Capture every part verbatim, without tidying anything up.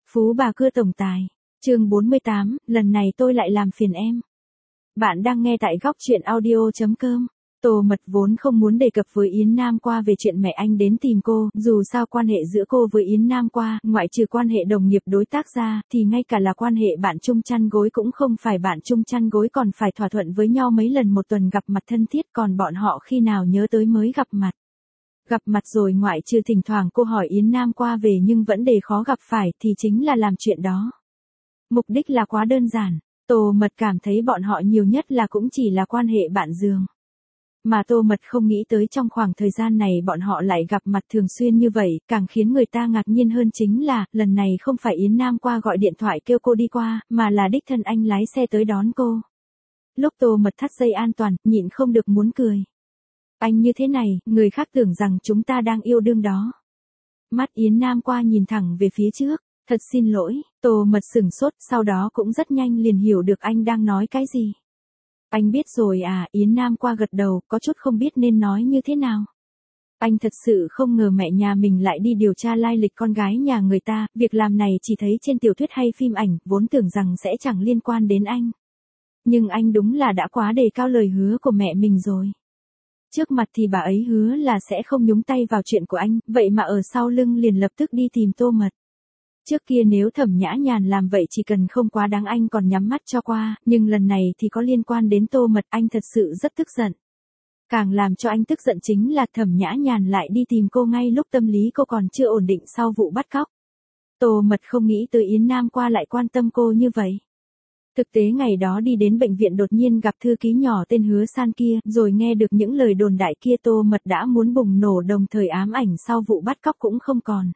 Phú bà cưa tổng tài. Chương bốn mươi tám, lần này tôi lại làm phiền em. Bạn đang nghe tại góc truyện audio chấm com. Tô Mật vốn không muốn đề cập với Yến Nam Qua về chuyện mẹ anh đến tìm cô, dù sao quan hệ giữa cô với Yến Nam Qua, ngoại trừ quan hệ đồng nghiệp đối tác ra, thì ngay cả là quan hệ bạn chung chăn gối cũng không phải bạn chung chăn gối, còn phải thỏa thuận với nhau mấy lần một tuần gặp mặt thân thiết, còn bọn họ khi nào nhớ tới mới gặp mặt. Gặp mặt rồi ngoại trừ thỉnh thoảng cô hỏi Yến Nam Qua về nhưng vẫn để khó gặp phải thì chính là làm chuyện đó. Mục đích là quá đơn giản, Tô Mật cảm thấy bọn họ nhiều nhất là cũng chỉ là quan hệ bạn giường. Mà Tô Mật không nghĩ tới trong khoảng thời gian này bọn họ lại gặp mặt thường xuyên như vậy, càng khiến người ta ngạc nhiên hơn chính là, lần này không phải Yến Nam Qua gọi điện thoại kêu cô đi qua, mà là đích thân anh lái xe tới đón cô. Lúc Tô Mật thắt dây an toàn, nhịn không được muốn cười. Anh như thế này, người khác tưởng rằng chúng ta đang yêu đương đó. Mắt Yến Nam Qua nhìn thẳng về phía trước, thật xin lỗi, Tô Mật sửng sốt, sau đó cũng rất nhanh liền hiểu được anh đang nói cái gì. Anh biết rồi à, Yến Nam Qua gật đầu, có chút không biết nên nói như thế nào. Anh thật sự không ngờ mẹ nhà mình lại đi điều tra lai lịch con gái nhà người ta, việc làm này chỉ thấy trên tiểu thuyết hay phim ảnh, vốn tưởng rằng sẽ chẳng liên quan đến anh. Nhưng anh đúng là đã quá đề cao lời hứa của mẹ mình rồi. Trước mặt thì bà ấy hứa là sẽ không nhúng tay vào chuyện của anh, vậy mà ở sau lưng liền lập tức đi tìm Tô Mật. Trước kia nếu Thẩm Nhã Nhàn làm vậy chỉ cần không quá đáng anh còn nhắm mắt cho qua, nhưng lần này thì có liên quan đến Tô Mật, anh thật sự rất tức giận. Càng làm cho anh tức giận chính là Thẩm Nhã Nhàn lại đi tìm cô ngay lúc tâm lý cô còn chưa ổn định sau vụ bắt cóc. Tô Mật không nghĩ tới Yến Nam Qua lại quan tâm cô như vậy. Thực tế ngày đó đi đến bệnh viện đột nhiên gặp thư ký nhỏ tên Hứa San kia, rồi nghe được những lời đồn đại kia, Tô Mật đã muốn bùng nổ, đồng thời ám ảnh sau vụ bắt cóc cũng không còn.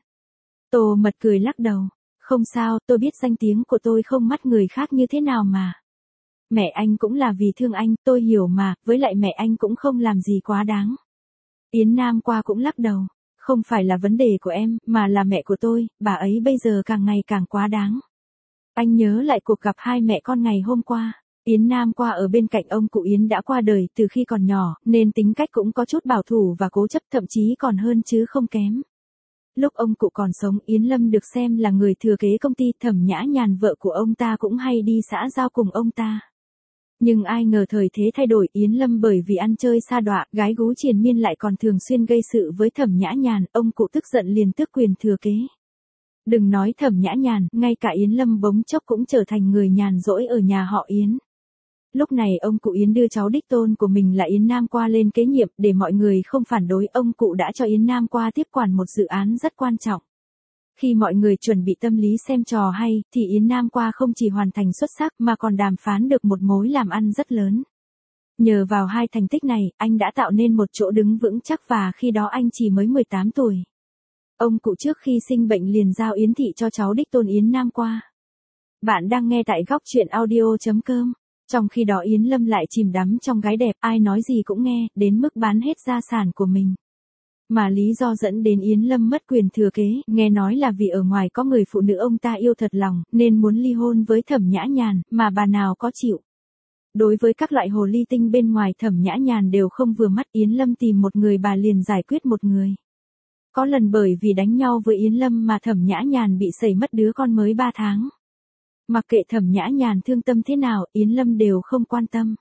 Tô Mật cười lắc đầu, không sao, tôi biết danh tiếng của tôi không mắt người khác như thế nào mà. Mẹ anh cũng là vì thương anh, tôi hiểu mà, với lại mẹ anh cũng không làm gì quá đáng. Yến Nam Qua cũng lắc đầu, không phải là vấn đề của em, mà là mẹ của tôi, bà ấy bây giờ càng ngày càng quá đáng. Anh nhớ lại cuộc gặp hai mẹ con ngày hôm qua. Yến Nam Qua ở bên cạnh ông cụ Yến đã qua đời từ khi còn nhỏ, nên tính cách cũng có chút bảo thủ và cố chấp, thậm chí còn hơn chứ không kém. Lúc ông cụ còn sống, Yến Lâm được xem là người thừa kế công ty, Thẩm Nhã Nhàn vợ của ông ta cũng hay đi xã giao cùng ông ta. Nhưng ai ngờ thời thế thay đổi, Yến Lâm bởi vì ăn chơi sa đọa, gái gú triền miên lại còn thường xuyên gây sự với Thẩm Nhã Nhàn, ông cụ tức giận liền tước quyền thừa kế. Đừng nói Thẩm Nhã Nhàn, ngay cả Yến Lâm bỗng chốc cũng trở thành người nhàn rỗi ở nhà họ Yến. Lúc này ông cụ Yến đưa cháu đích tôn của mình là Yến Nam Qua lên kế nhiệm, để mọi người không phản đối, ông cụ đã cho Yến Nam Qua tiếp quản một dự án rất quan trọng. Khi mọi người chuẩn bị tâm lý xem trò hay, thì Yến Nam Qua không chỉ hoàn thành xuất sắc mà còn đàm phán được một mối làm ăn rất lớn. Nhờ vào hai thành tích này, anh đã tạo nên một chỗ đứng vững chắc, và khi đó anh chỉ mới mười tám tuổi. Ông cụ trước khi sinh bệnh liền giao Yến Thị cho cháu đích tôn Yến Nam Qua. Bạn đang nghe tại góc truyện audio chấm com. Trong khi đó Yến Lâm lại chìm đắm trong gái đẹp, ai nói gì cũng nghe, đến mức bán hết gia sản của mình. Mà lý do dẫn đến Yến Lâm mất quyền thừa kế, nghe nói là vì ở ngoài có người phụ nữ ông ta yêu thật lòng, nên muốn ly hôn với Thẩm Nhã Nhàn, mà bà nào có chịu. Đối với các loại hồ ly tinh bên ngoài Thẩm Nhã Nhàn đều không vừa mắt, Yến Lâm tìm một người bà liền giải quyết một người. Có lần bởi vì đánh nhau với Yến Lâm mà Thẩm Nhã Nhàn bị sẩy mất đứa con mới ba tháng. Mặc kệ Thẩm Nhã Nhàn thương tâm thế nào, Yến Lâm đều không quan tâm.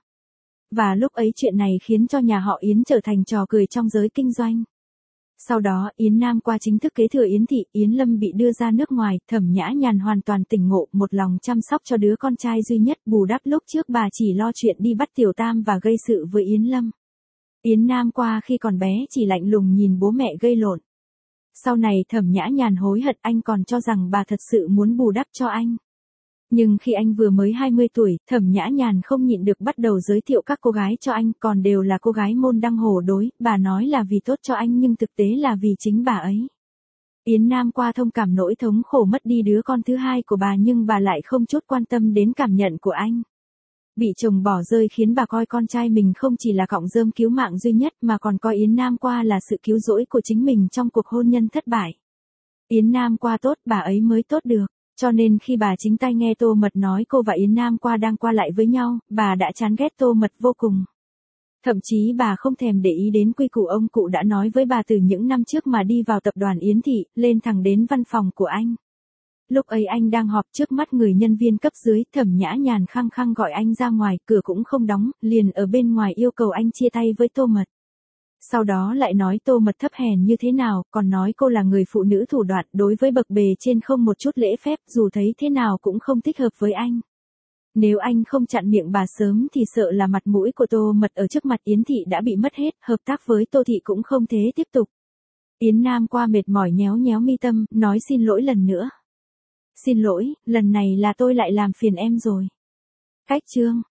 Và lúc ấy chuyện này khiến cho nhà họ Yến trở thành trò cười trong giới kinh doanh. Sau đó, Yến Nam Qua chính thức kế thừa Yến Thị, Yến Lâm bị đưa ra nước ngoài, Thẩm Nhã Nhàn hoàn toàn tỉnh ngộ, một lòng chăm sóc cho đứa con trai duy nhất, bù đắp lúc trước bà chỉ lo chuyện đi bắt tiểu tam và gây sự với Yến Lâm. Yến Nam Qua khi còn bé chỉ lạnh lùng nhìn bố mẹ gây lộn. Sau này Thẩm Nhã Nhàn hối hận, anh còn cho rằng bà thật sự muốn bù đắp cho anh. Nhưng khi anh vừa mới hai mươi tuổi, Thẩm Nhã Nhàn không nhịn được bắt đầu giới thiệu các cô gái cho anh, còn đều là cô gái môn đăng hộ đối, bà nói là vì tốt cho anh nhưng thực tế là vì chính bà ấy. Yến Nam Qua thông cảm nỗi thống khổ mất đi đứa con thứ hai của bà, nhưng bà lại không chút quan tâm đến cảm nhận của anh. Bị chồng bỏ rơi khiến bà coi con trai mình không chỉ là cọng rơm cứu mạng duy nhất mà còn coi Yến Nam Qua là sự cứu rỗi của chính mình trong cuộc hôn nhân thất bại. Yến Nam Qua tốt, bà ấy mới tốt được. Cho nên khi bà chính tay nghe Tô Mật nói cô và Yến Nam Qua đang qua lại với nhau, bà đã chán ghét Tô Mật vô cùng. Thậm chí bà không thèm để ý đến quy củ ông cụ đã nói với bà từ những năm trước mà đi vào tập đoàn Yến Thị, lên thẳng đến văn phòng của anh. Lúc ấy anh đang họp trước mắt người nhân viên cấp dưới, Thẩm Nhã Nhàn khăng khăng gọi anh ra ngoài, cửa cũng không đóng, liền ở bên ngoài yêu cầu anh chia tay với Tô Mật. Sau đó lại nói Tô Mật thấp hèn như thế nào, còn nói cô là người phụ nữ thủ đoạn, đối với bậc bề trên không một chút lễ phép, dù thấy thế nào cũng không thích hợp với anh. Nếu anh không chặn miệng bà sớm thì sợ là mặt mũi của Tô Mật ở trước mặt Yến Thị đã bị mất hết, hợp tác với Tô Thị cũng không thế tiếp tục. Yến Nam qua mệt mỏi nhéo nhéo mi tâm, nói xin lỗi lần nữa. Xin lỗi, lần này là tôi lại làm phiền em rồi. Cách chương